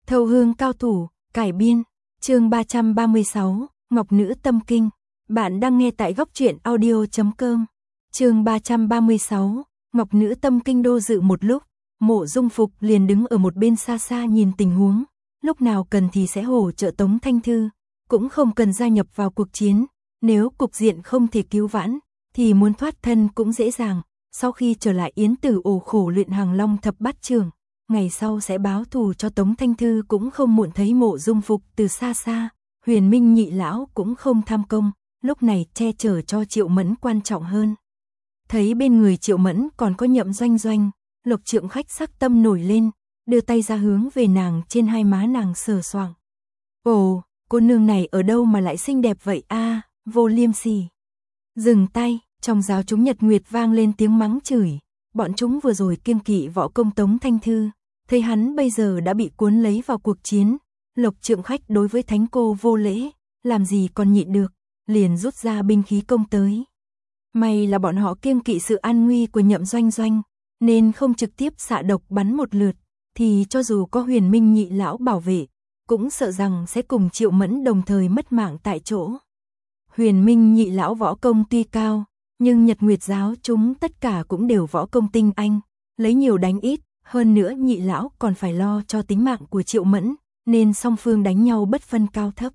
Thâu hương cao thủ, cải biên, chương 336, Ngọc Nữ Tâm Kinh. Bạn đang nghe tại góc truyện audio.com. Chương 336, Ngọc Nữ Tâm Kinh. Do dự một lúc, Mộ Dung Phục liền đứng ở một bên xa xa nhìn tình huống, lúc nào cần thì sẽ hỗ trợ Tống Thanh Thư, cũng không cần gia nhập vào cuộc chiến, nếu cục diện không thể cứu vãn, thì muốn thoát thân cũng dễ dàng. Sau khi trở lại Yến Tử ổ khổ luyện Hàng Long thập bát trưởng, ngày sau sẽ báo thù cho Tống Thanh Thư cũng không muộn. Thấy Mộ Dung Phục từ xa xa, Huyền Minh nhị lão cũng không tham công, lúc này che chở cho Triệu Mẫn quan trọng hơn. Thấy bên người Triệu Mẫn còn có Nhậm Doanh Doanh, Lộc Trượng Khách sắc tâm nổi lên, đưa tay ra hướng về nàng, trên hai má nàng sờ soạng. Ồ, cô nương này ở đâu mà lại xinh đẹp vậy a, vô liêm sỉ. Dừng tay, trong giáo chúng Nhật Nguyệt vang lên tiếng mắng chửi. Bọn chúng vừa rồi kiêng kỵ võ công Tống Thanh Thư, thấy hắn bây giờ đã bị cuốn lấy vào cuộc chiến. Lộc Trượng Khách đối với thánh cô vô lễ, làm gì còn nhịn được, liền rút ra binh khí công tới. May là bọn họ kiêng kỵ sự an nguy của Nhậm Doanh Doanh, nên không trực tiếp xạ độc bắn một lượt, thì cho dù có Huyền Minh nhị lão bảo vệ, cũng sợ rằng sẽ cùng Triệu Mẫn đồng thời mất mạng tại chỗ. Huyền Minh nhị lão võ công tuy cao, nhưng Nhật Nguyệt giáo chúng tất cả cũng đều võ công tinh anh, lấy nhiều đánh ít, hơn nữa nhị lão còn phải lo cho tính mạng của Triệu Mẫn, nên song phương đánh nhau bất phân cao thấp.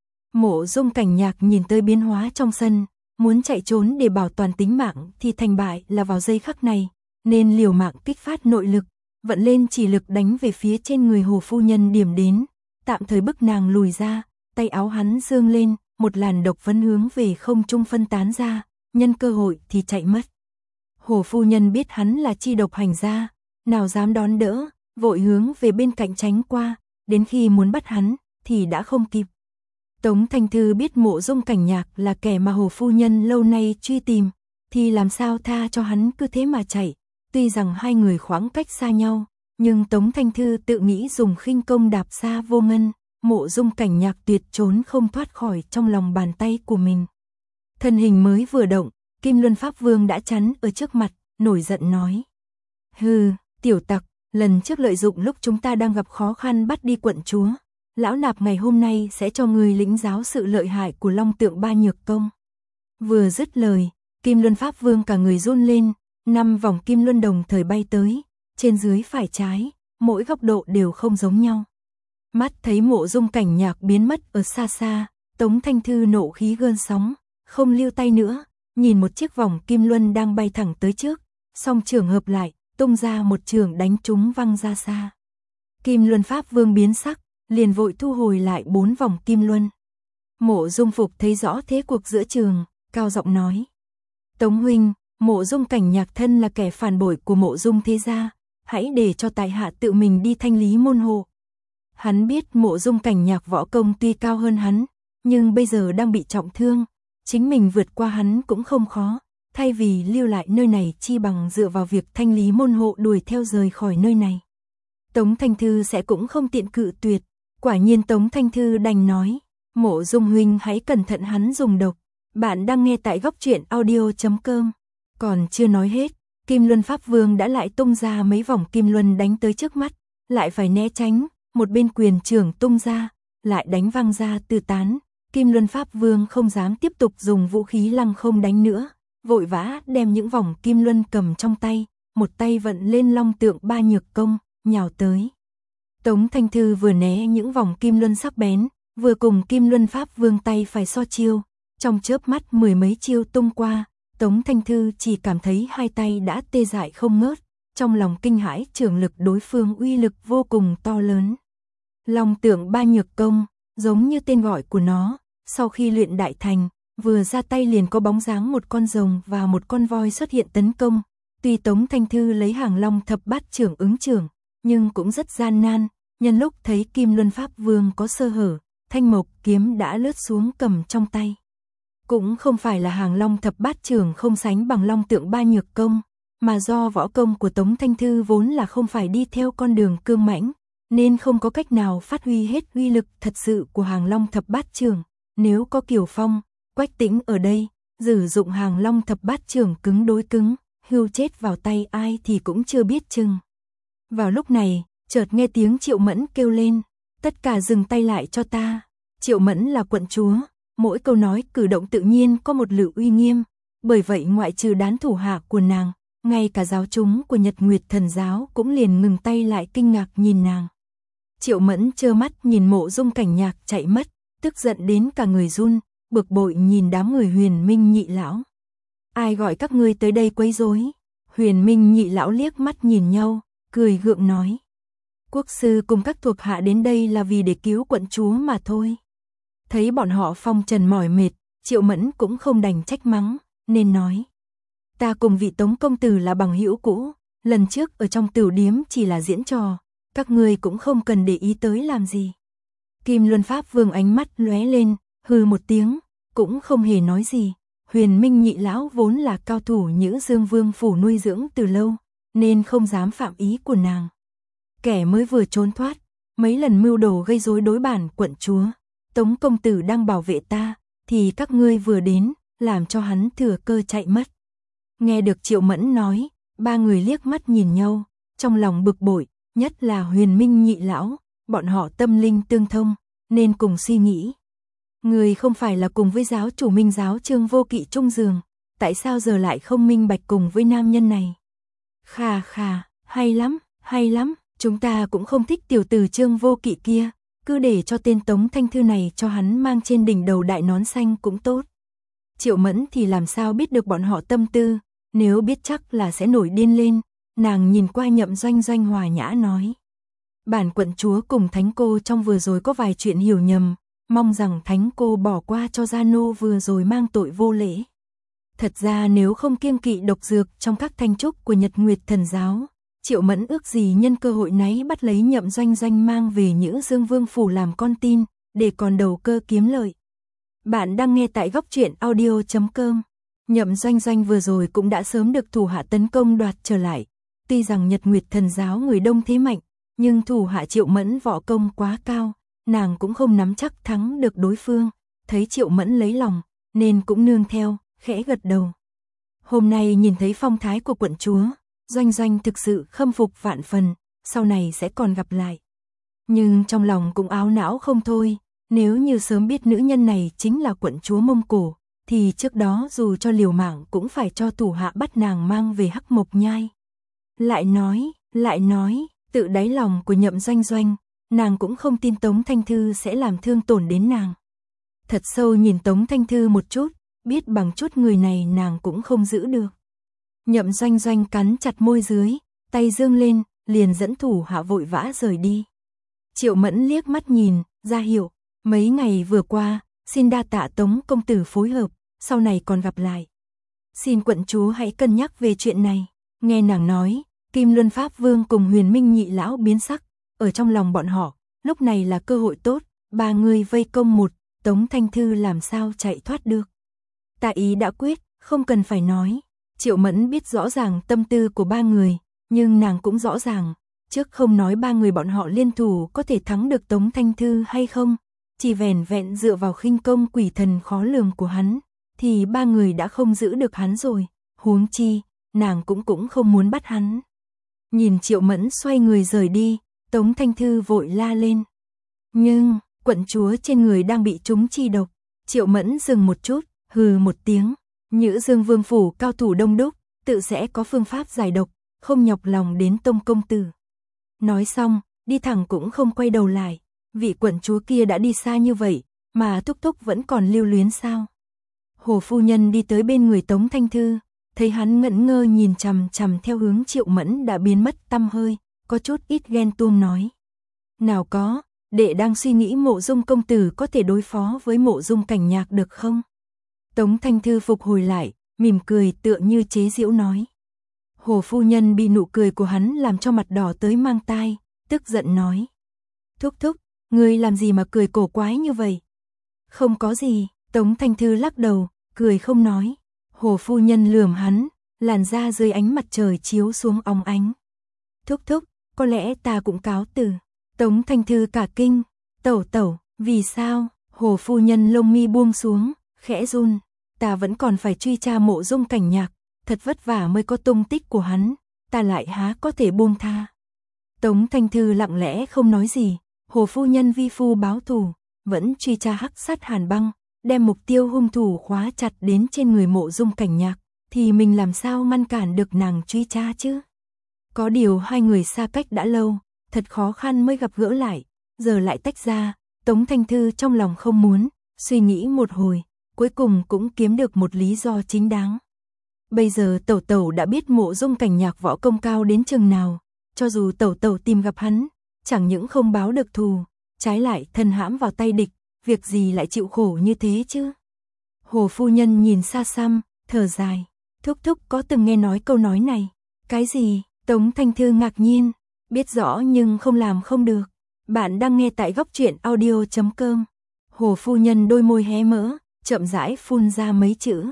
Mộ Dung Cảnh Nhạc nhìn tới biến hóa trong sân, muốn chạy trốn để bảo toàn tính mạng thì thành bại là vào giây khắc này, nên liều mạng kích phát nội lực, vận lên chỉ lực đánh về phía trên người Hồ phu nhân điểm đến, tạm thời bức nàng lùi ra, tay áo hắn giương lên, một làn độc vấn hướng về không trung phân tán ra, nhân cơ hội thì chạy mất. Hồ phu nhân biết hắn là chi độc hành gia, nào dám đón đỡ, vội hướng về bên cạnh tránh qua, đến khi muốn bắt hắn thì đã không kịp. Tống Thanh Thư biết Mộ Dung Cảnh Nhạc là kẻ mà Hồ phu nhân lâu nay truy tìm, thì làm sao tha cho hắn cứ thế mà chạy. Tuy rằng hai người khoảng cách xa nhau, nhưng Tống Thanh Thư tự nghĩ dùng khinh công đạp xa vô ngân, Mộ Dung Cảnh Nhạc tuyệt trốn không thoát khỏi trong lòng bàn tay của mình. Thân hình mới vừa động, Kim Luân Pháp Vương đã chắn ở trước mặt, nổi giận nói: "Hừ, tiểu tặc, lần trước lợi dụng lúc chúng ta đang gặp khó khăn bắt đi quận chúa, lão nạp ngày hôm nay sẽ cho người lĩnh giáo sự lợi hại của Long Tượng Ba Nhược Công." Vừa dứt lời, Kim Luân Pháp Vương cả người run lên, 5 vòng kim luân đồng thời bay tới, trên dưới phải trái, mỗi góc độ đều không giống nhau. Mắt thấy Mộ Dung Cảnh Nhạc biến mất ở xa xa, Tống Thanh Thư nộ khí gơn sóng, không lưu tay nữa, nhìn một chiếc vòng kim luân đang bay thẳng tới trước, song trường hợp lại, tung ra một trường đánh trúng văng ra xa. Kim Luân Pháp Vương biến sắc, liền vội thu hồi lại 4 vòng kim luân. Mộ Dung Phục thấy rõ thế cuộc giữa trường, cao giọng nói: "Tống huynh, Mộ Dung Cảnh Nhạc thân là kẻ phản bội của Mộ Dung thế gia, hãy để cho tại hạ tự mình đi thanh lý môn hộ." Hắn biết Mộ Dung Cảnh Nhạc võ công tuy cao hơn hắn, nhưng bây giờ đang bị trọng thương, chính mình vượt qua hắn cũng không khó, thay vì lưu lại nơi này chi bằng dựa vào việc thanh lý môn hộ đuổi theo rời khỏi nơi này. Tống Thanh Thư sẽ cũng không tiện cự tuyệt, quả nhiên Tống Thanh Thư đành nói: "Mộ Dung huynh hãy cẩn thận hắn dùng độc." Bạn đang nghe tại góc truyện audio.com. Còn chưa nói hết, Kim Luân Pháp Vương đã lại tung ra mấy vòng kim luân đánh tới trước mắt, lại phải né tránh, một bên quyền trưởng tung ra, lại đánh văng ra tứ tán. Kim Luân Pháp Vương không dám tiếp tục dùng vũ khí lăng không đánh nữa, vội vã đem những vòng kim luân cầm trong tay, một tay vận lên Long Tượng Ba Nhược Công, nhào tới. Tống Thanh Thư vừa né những vòng kim luân sắc bén, vừa cùng Kim Luân Pháp Vương tay phải so chiêu, trong chớp mắt mười mấy chiêu tung qua, Tống Thanh Thư chỉ cảm thấy hai tay đã tê dại không ngớt, trong lòng kinh hãi trường lực đối phương uy lực vô cùng to lớn. Long Tượng Ba Nhược Công, giống như tên gọi của nó, sau khi luyện đại thành, vừa ra tay liền có bóng dáng một con rồng và một con voi xuất hiện tấn công. Tuy Tống Thanh Thư lấy Hàng Long thập bát trưởng ứng trưởng, nhưng cũng rất gian nan, nhân lúc thấy Kim Luân Pháp Vương có sơ hở, thanh mộc kiếm đã lướt xuống cầm trong tay. Cũng không phải là Hàng Long thập bát trưởng không sánh bằng Long Tượng Ba Nhược Công, mà do võ công của Tống Thanh Thư vốn là không phải đi theo con đường cương mãnh, nên không có cách nào phát huy hết uy lực thật sự của Hàng Long thập bát trưởng. Nếu có Kiều Phong, Quách Tĩnh ở đây, sử dụng Hàng Long thập bát trưởng cứng đối cứng, hưu chết vào tay ai thì cũng chưa biết chừng. Vào lúc này, chợt nghe tiếng Triệu Mẫn kêu lên: Tất cả dừng tay lại cho ta. Triệu Mẫn là quận chúa, mỗi câu nói cử động tự nhiên có một lự uy nghiêm, bởi vậy ngoại trừ đám thủ hạ của nàng, ngay cả giáo chúng của Nhật Nguyệt Thần giáo cũng liền ngừng tay lại kinh ngạc nhìn nàng. Triệu Mẫn trơ mắt nhìn Mộ Dung Cảnh Nhạc chạy mất, tức giận đến cả người run, bực bội nhìn đám người Huyền Minh nhị lão. Ai gọi các ngươi tới đây quấy rối? Huyền Minh nhị lão liếc mắt nhìn nhau, cười gượng nói. Quốc sư cùng các thuộc hạ đến đây là vì để cứu quận chúa mà thôi. Thấy bọn họ phong trần mỏi mệt, Triệu Mẫn cũng không đành trách mắng, nên nói. Ta cùng vị Tống công tử là bằng hữu cũ, lần trước ở trong tửu điếm chỉ là diễn trò, các ngươi cũng không cần để ý tới làm gì. Kim Luân Pháp Vương ánh mắt lóe lên, hừ một tiếng, cũng không hề nói gì. Huyền Minh nhị lão vốn là cao thủ Nhữ Dương Vương phủ nuôi dưỡng từ lâu, nên không dám phạm ý của nàng. Kẻ mới vừa trốn thoát, mấy lần mưu đồ gây rối đối bản quận chúa, Tống công tử đang bảo vệ ta, thì các ngươi vừa đến, làm cho hắn thừa cơ chạy mất. Nghe được Triệu Mẫn nói, ba người liếc mắt nhìn nhau, trong lòng bực bội, nhất là Huyền Minh nhị lão, bọn họ tâm linh tương thông, nên cùng suy nghĩ. Người không phải là cùng với giáo chủ Minh giáo Trương Vô Kỵ chung giường, tại sao giờ lại không minh bạch cùng với nam nhân này? Khà khà, hay lắm, chúng ta cũng không thích tiểu tử Trương Vô Kỵ kia, cứ để cho tên Tống Thanh Thư này cho hắn mang trên đỉnh đầu đại nón xanh cũng tốt. Triệu Mẫn thì làm sao biết được bọn họ tâm tư, nếu biết chắc là sẽ nổi điên lên, nàng nhìn qua Nhậm Doanh Doanh hòa nhã nói. Bản quận chúa cùng thánh cô trong vừa rồi có vài chuyện hiểu nhầm, mong rằng thánh cô bỏ qua cho gia nô vừa rồi mang tội vô lễ. Thật ra nếu không kiêng kỵ độc dược trong các thanh trúc của Nhật Nguyệt Thần giáo, Triệu Mẫn ước gì nhân cơ hội này bắt lấy Nhậm Doanh Doanh mang về Nhữ Dương Vương phủ làm con tin, để còn đầu cơ kiếm lợi. Bạn đang nghe tại góc truyện audio.com. Nhậm Doanh Doanh vừa rồi cũng đã sớm được thủ hạ tấn công đoạt trở lại. Tuy rằng Nhật Nguyệt Thần giáo người đông thế mạnh, nhưng thủ hạ Triệu Mẫn võ công quá cao, nàng cũng không nắm chắc thắng được đối phương. Thấy Triệu Mẫn lấy lòng, nên cũng nương theo, khẽ gật đầu. Hôm nay nhìn thấy phong thái của quận chúa, Doanh Doanh thực sự khâm phục vạn phần, sau này sẽ còn gặp lại. Nhưng trong lòng cũng áo não không thôi, nếu như sớm biết nữ nhân này chính là quận chúa Mông Cổ, thì trước đó dù cho liều mạng cũng phải cho thủ hạ bắt nàng mang về Hắc Mộc Nhai. Lại nói, tự đáy lòng của Nhậm Doanh Doanh, nàng cũng không tin Tống Thanh Thư sẽ làm thương tổn đến nàng. Thật sâu nhìn Tống Thanh Thư một chút, biết bằng chút người này nàng cũng không giữ được. Nhậm Doanh Doanh cắn chặt môi dưới, tay dương lên, liền dẫn thủ hạ vội vã rời đi. Triệu Mẫn liếc mắt nhìn, ra hiệu, mấy ngày vừa qua, xin đa tạ Tống công tử phối hợp, sau này còn gặp lại. Xin quận chúa hãy cân nhắc về chuyện này. Nghe nàng nói, Kim Luân Pháp Vương cùng Huyền Minh nhị lão biến sắc, ở trong lòng bọn họ, lúc này là cơ hội tốt, ba người vây công một, Tống Thanh Thư làm sao chạy thoát được. Ta ý đã quyết, không cần phải nói. Triệu Mẫn biết rõ ràng tâm tư của ba người, nhưng nàng cũng rõ ràng, trước không nói ba người bọn họ liên thủ có thể thắng được Tống Thanh Thư hay không, chỉ vẻn vẹn dựa vào khinh công quỷ thần khó lường của hắn, thì ba người đã không giữ được hắn rồi, huống chi, nàng cũng không muốn bắt hắn. Nhìn Triệu Mẫn xoay người rời đi, Tống Thanh Thư vội la lên. Nhưng, quận chúa trên người đang bị trúng chi độc. Triệu Mẫn dừng một chút, hừ một tiếng. Nhữ Dương Vương phủ cao thủ đông đúc, tự sẽ có phương pháp giải độc, không nhọc lòng đến Tông công tử. Nói xong, đi thẳng cũng không quay đầu lại. Vị quận chúa kia đã đi xa như vậy, mà thúc thúc vẫn còn lưu luyến sao? Hồ phu nhân đi tới bên người Tống Thanh Thư, thấy hắn ngẩn ngơ nhìn chằm chằm theo hướng Triệu Mẫn đã biến mất tăm hơi, có chút ít ghen tuông nói. Nào có, đệ đang suy nghĩ Mộ Dung công tử có thể đối phó với Mộ Dung Cảnh Nhạc được không? Tống Thanh Thư phục hồi lại, mỉm cười tựa như chế giễu nói. Hồ phu nhân bị nụ cười của hắn làm cho mặt đỏ tới mang tai, tức giận nói. Thúc thúc, ngươi làm gì mà cười cổ quái như vậy? Không có gì, Tống Thanh Thư lắc đầu, cười không nói. Hồ phu nhân lườm hắn, làn da dưới ánh mặt trời chiếu xuống óng ánh. Thúc thúc, có lẽ ta cũng cáo từ. Tống Thanh Thư cả kinh, tẩu, vì sao? Hồ phu nhân lông mi buông xuống, khẽ run, ta vẫn còn phải truy tra Mộ Dung Cảnh Nhạc, thật vất vả mới có tung tích của hắn, ta lại há có thể buông tha. Tống Thanh Thư lặng lẽ không nói gì, Hồ phu nhân vi phu báo thù, vẫn truy tra hắc sát Hàn Băng, đem mục tiêu hung thủ khóa chặt đến trên người Mộ Dung Cảnh Nhạc, thì mình làm sao ngăn cản được nàng truy tra chứ? Có điều hai người xa cách đã lâu, thật khó khăn mới gặp gỡ lại, giờ lại tách ra, Tống Thanh Thư trong lòng không muốn, suy nghĩ một hồi, cuối cùng cũng kiếm được một lý do chính đáng. Bây giờ Tẩu Tẩu đã biết Mộ Dung Cảnh Nhạc võ công cao đến chừng nào, cho dù Tẩu Tẩu tìm gặp hắn, chẳng những không báo được thù, trái lại thân hãm vào tay địch, việc gì lại chịu khổ như thế chứ? Hồ phu nhân nhìn xa xăm, thở dài, thúc thúc có từng nghe nói câu nói này. Cái gì? Tống Thanh Thư ngạc nhiên, biết rõ nhưng không làm không được. Bạn đang nghe tại góc truyện audio.com. Hồ phu nhân đôi môi hé mở, chậm rãi phun ra mấy chữ.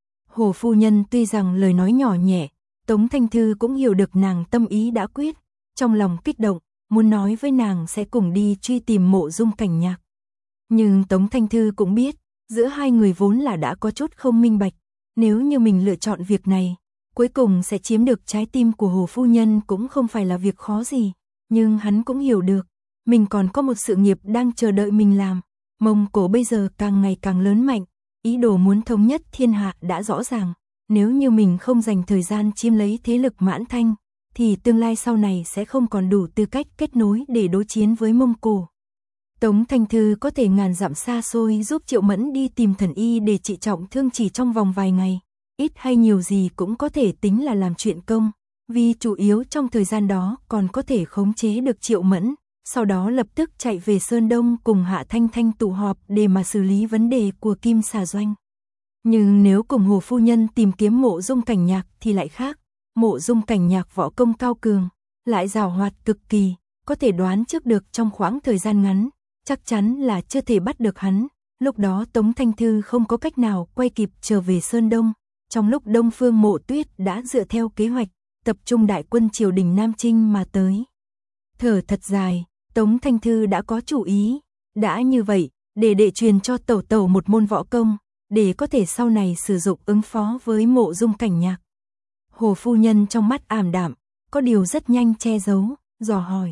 Hồ phu nhân tuy rằng lời nói nhỏ nhẹ, Tống Thanh Thư cũng hiểu được nàng tâm ý đã quyết, trong lòng kích động, muốn nói với nàng sẽ cùng đi truy tìm Mộ Dung Cảnh Nhạc. Nhưng Tống Thanh Thư cũng biết, giữa hai người vốn là đã có chút không minh bạch, nếu như mình lựa chọn việc này, cuối cùng sẽ chiếm được trái tim của Hồ phu nhân cũng không phải là việc khó gì, nhưng hắn cũng hiểu được, mình còn có một sự nghiệp đang chờ đợi mình làm. Mông Cổ bây giờ càng ngày càng lớn mạnh, ý đồ muốn thống nhất thiên hạ đã rõ ràng, nếu như mình không dành thời gian chiếm lấy thế lực Mãn Thanh, thì tương lai sau này sẽ không còn đủ tư cách kết nối để đối chiến với Mông Cổ. Tống Thanh Thư có thể ngàn dặm xa xôi giúp Triệu Mẫn đi tìm thần y để trị trọng thương chỉ trong vòng vài ngày, ít hay nhiều gì cũng có thể tính là làm chuyện công, vì chủ yếu trong thời gian đó còn có thể khống chế được Triệu Mẫn, sau đó lập tức chạy về Sơn Đông cùng Hạ Thanh Thanh tụ họp để mà xử lý vấn đề của Kim Xà Doanh. Nhưng nếu cùng Hồ phu nhân tìm kiếm Mộ Dung Cảnh Nhạc thì lại khác, Mộ Dung Cảnh Nhạc võ công cao cường, lại giàu hoạt cực kỳ, có thể đoán trước được trong khoảng thời gian ngắn, chắc chắn là chưa thể bắt được hắn. Lúc đó Tống Thanh Thư không có cách nào quay kịp trở về Sơn Đông, trong lúc Đông Phương Mộ Tuyết đã dựa theo kế hoạch, tập trung đại quân triều đình Nam Chinh mà tới. Thở thật dài, Tống Thanh Thư đã có chủ ý, đã như vậy, để đệ truyền cho Tẩu Tẩu một môn võ công, để có thể sau này sử dụng ứng phó với Mộ Dung Cảnh Nhạc. Hồ phu nhân trong mắt ảm đạm, có điều rất nhanh che giấu, dò hỏi.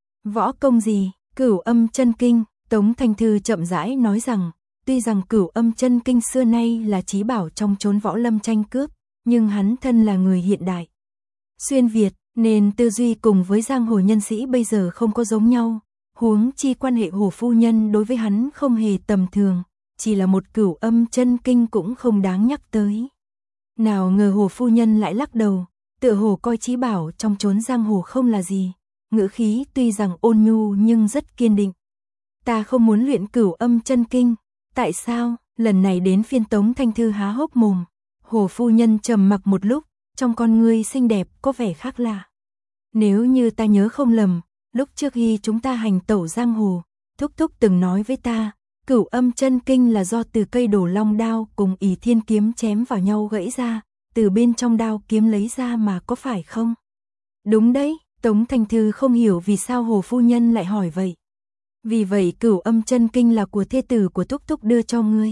Võ công gì? Cửu Âm Chân Kinh. Tống Thanh Thư chậm rãi nói rằng, tuy rằng Cửu Âm Chân Kinh xưa nay là chí bảo trong chốn võ lâm tranh cướp, nhưng hắn thân là người hiện đại, xuyên Việt, nên tư duy cùng với giang hồ nhân sĩ bây giờ không có giống nhau, huống chi quan hệ Hồ phu nhân đối với hắn không hề tầm thường, chỉ là một Cửu Âm Chân Kinh cũng không đáng nhắc tới. Nào ngờ Hồ phu nhân lại lắc đầu, tựa hồ coi chí bảo trong chốn giang hồ không là gì, ngữ khí tuy rằng ôn nhu nhưng rất kiên định. Ta không muốn luyện Cửu Âm Chân Kinh. Tại sao? Lần này đến phiên Tống Thanh Thư há hốc mồm. Hồ phu nhân trầm mặc một lúc, trong con ngươi xinh đẹp có vẻ khác lạ. Nếu như ta nhớ không lầm, lúc trước khi chúng ta hành tẩu giang hồ, thúc thúc từng nói với ta, Cửu Âm Chân Kinh là do từ cây Đổ Long đao cùng Ỷ Thiên kiếm chém vào nhau gãy ra, từ bên trong đao kiếm lấy ra mà, có phải không? Đúng đấy. Tống Thanh Thư không hiểu vì sao Hồ phu nhân lại hỏi vậy. Vì vậy Cửu Âm Chân Kinh là của thê tử của thúc thúc đưa cho ngươi.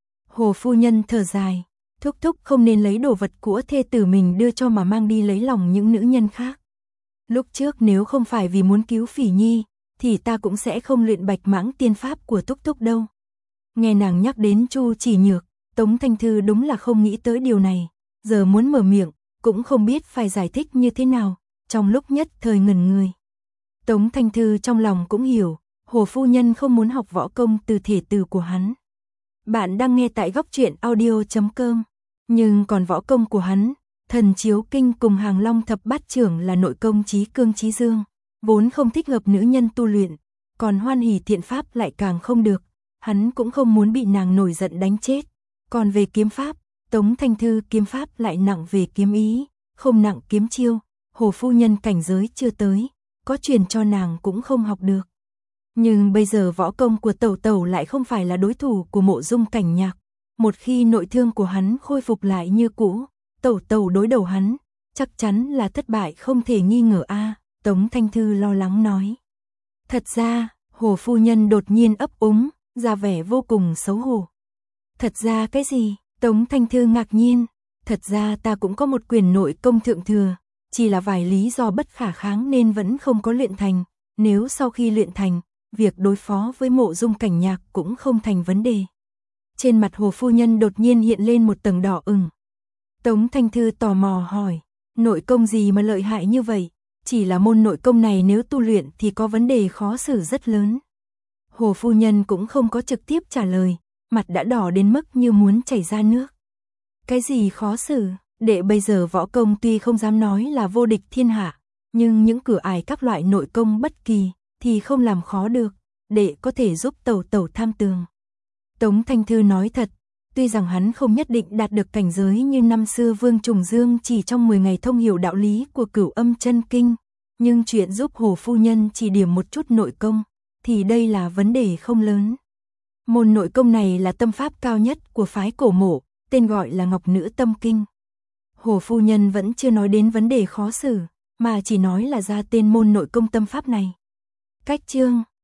Hồ phu nhân thở dài, thúc thúc không nên lấy đồ vật của thê tử mình đưa cho mà mang đi lấy lòng những nữ nhân khác. Lúc trước nếu không phải vì muốn cứu Phỉ Nhi, thì ta cũng sẽ không luyện Bạch Mãng tiên pháp của thúc thúc đâu. Nghe nàng nhắc đến Chu Chỉ Nhược, Tống Thanh Thư đúng là không nghĩ tới điều này, giờ muốn mở miệng, cũng không biết phải giải thích như thế nào, trong lúc nhất thời ngẩn người. Tống Thanh Thư trong lòng cũng hiểu, Hồ phu nhân không muốn học võ công từ thể tử của hắn. Bạn đang nghe tại góc truyện audio.com, nhưng còn võ công của hắn, Thần Chiếu Kinh cùng Hàng Long Thập Bát Chưởng là nội công chí cương chí dương, vốn không thích hợp nữ nhân tu luyện, còn Hoan Hỷ Thiện Pháp lại càng không được, hắn cũng không muốn bị nàng nổi giận đánh chết. Còn về kiếm pháp, Tống Thanh Thư kiếm pháp lại nặng về kiếm ý, không nặng kiếm chiêu, Hồ phu nhân cảnh giới chưa tới, có truyền cho nàng cũng không học được. Nhưng bây giờ võ công của Tẩu Tẩu lại không phải là đối thủ của Mộ Dung Cảnh Nhạc, một khi nội thương của hắn khôi phục lại như cũ, Tẩu Tẩu đối đầu hắn, chắc chắn là thất bại không thể nghi ngờ a. Tống Thanh Thư lo lắng nói. Thật ra, Hồ phu nhân đột nhiên ấp úng, ra vẻ vô cùng xấu hổ. Thật ra cái gì? Tống Thanh Thư ngạc nhiên. Thật ra ta cũng có một quyền nội công thượng thừa, chỉ là vài lý do bất khả kháng nên vẫn không có luyện thành. Nếu sau khi luyện thành, việc đối phó với Mộ Dung Cảnh Nhạc cũng không thành vấn đề. Trên mặt Hồ phu nhân đột nhiên hiện lên một tầng đỏ ửng. Tống Thanh Thư tò mò hỏi, nội công gì mà lợi hại như vậy? Chỉ là môn nội công này nếu tu luyện thì có vấn đề khó xử rất lớn. Hồ phu nhân cũng không có trực tiếp trả lời, mặt đã đỏ đến mức như muốn chảy ra nước. Cái gì khó xử? Đệ bây giờ võ công tuy không dám nói là vô địch thiên hạ, nhưng những cửa ải các loại nội công bất kỳ thì không làm khó được, đệ có thể giúp tẩu tẩu tham tường. Tống Thanh Thư nói thật, tuy rằng hắn không nhất định đạt được cảnh giới như năm xưa Vương Trùng Dương chỉ trong 10 ngày thông hiểu đạo lý của Cửu Âm Chân Kinh, nhưng chuyện giúp Hồ phu nhân chỉ điểm một chút nội công, thì đây là vấn đề không lớn. Môn nội công này là tâm pháp cao nhất của phái Cổ Mộ, tên gọi là Ngọc Nữ Tâm Kinh. Hồ phu nhân vẫn chưa nói đến vấn đề khó xử, mà chỉ nói là ra tên môn nội công tâm pháp này. Cách chương